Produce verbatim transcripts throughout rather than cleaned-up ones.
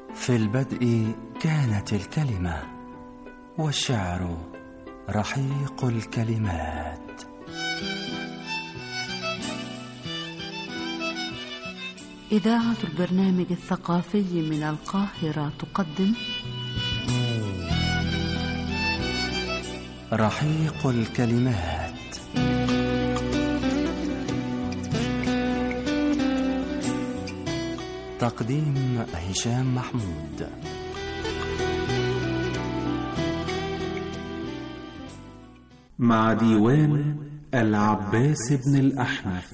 في البدء كانت الكلمة، والشعر رحيق الكلمات. إذاعة البرنامج الثقافي من القاهرة تقدم رحيق الكلمات. تقديم هشام محمود. مع ديوان العباس بن الأحنف.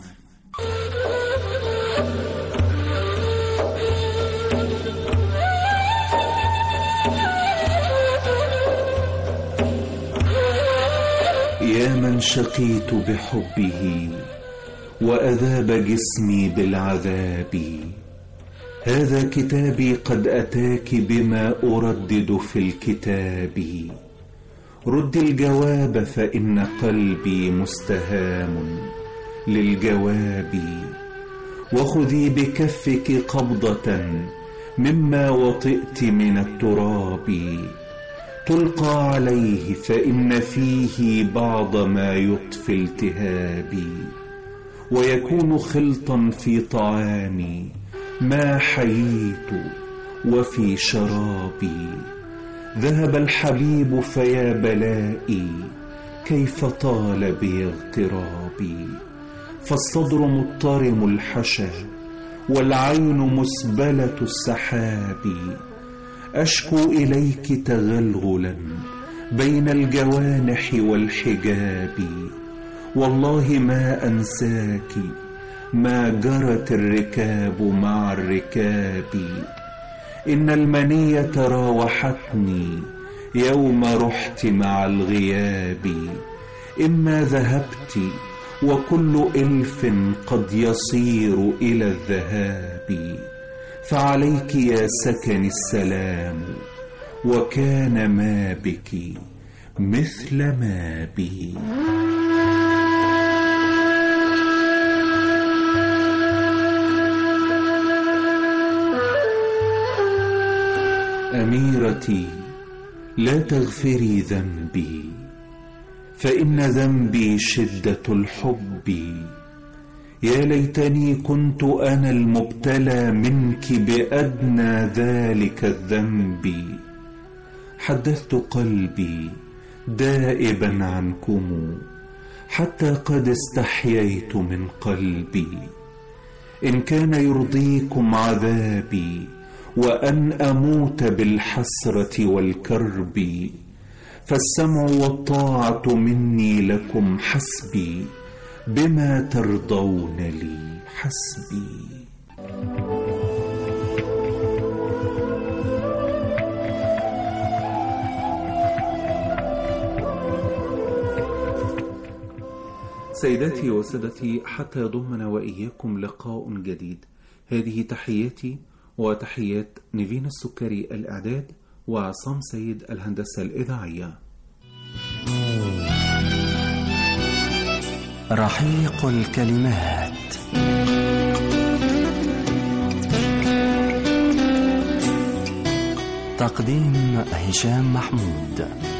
يا من شقيت بحبه وأذاب جسمي بالعذاب، هذا كتابي قد أتاك بما أردد في الكتاب. رد الجواب فإن قلبي مستهام للجواب، وخذي بكفك قبضة مما وطئت من التراب، تلقى عليه فإن فيه بعض ما يطفي التهابي، ويكون خلطا في طعامي ما حييت وفي شرابي. ذهب الحبيب فيا بلائي كيف طال بي اغترابي، فالصدر مضطرم الحشا والعين مسبلة السحاب. أشكو إليك تغلغلا بين الجوانح والحجاب، والله ما أنساك ما جرت الركاب مع الركاب. إن المنية راوحتني يوم رحت مع الغياب، إما ذهبت وكل إلف قد يصير إلى الذهاب، فعليك يا سكن السلام، وكان ما بك مثل ما بي. أميرتي لا تغفري ذنبي، فإن ذنبي شدة الحب. يا ليتني كنت أنا المبتلى منك بأدنى ذلك الذنب. حدثت قلبي دائبا عنكم حتى قد استحييت من قلبي. إن كان يرضيكم عذابي وأن أموت بالحسرة والكرب، فالسمع والطاعة مني لكم حسبي، بما ترضون لي حسبي. سيداتي وسادتي، حتى يضمنا وإياكم لقاء جديد، هذه تحياتي وتحيات نيفين السكري الإعداد، وعصام سيد الهندسة الإذاعية. رحيق الكلمات. تقديم هشام محمود.